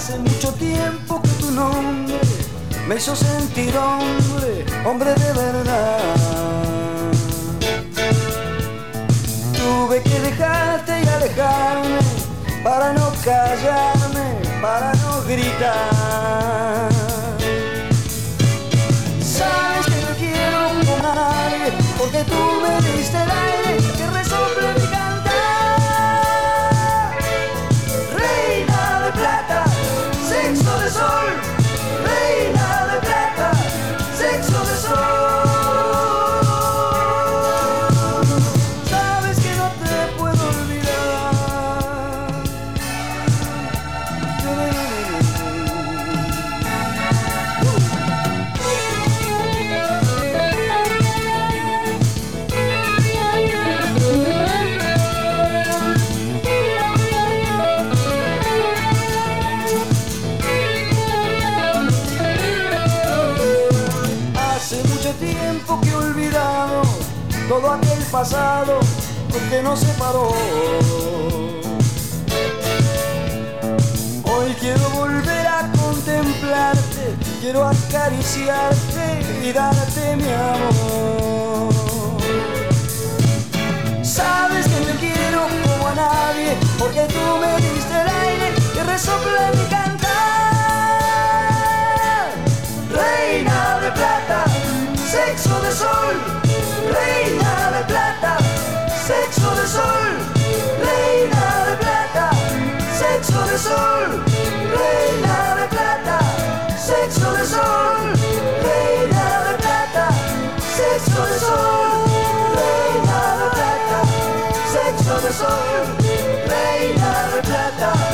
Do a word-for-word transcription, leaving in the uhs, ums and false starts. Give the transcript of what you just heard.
Hace mucho tiempo que tu nombre me hizo sentir hombre, hombre de verdad. Tuve que dejarte y alejarme para no callarme, para no gritar. Sabes que te quiero como nadie, porque tú me diste el aire que resople mi cantar. Reina de plata, sexo de sol. Reina de plata, sexo de sol. Sabes que no te puedo olvidar. Hace mucho tiempo que he olvidado todo aquel pasado que nos separó. Hoy quiero volver a contemplarte, quiero acariciarte y darte mi amor. Sabes que te quiero como a nadie, porque tú me diste el aire que resopla mi cantar. Reina de plata, sexo de sol. Reina de plata, sexo de sol. Reina de plata, sexo de sol. Reina de plata, sexo de sol. Reina de plata, sexo de sol. Reina de plata, sexo de sol. Reina de plata.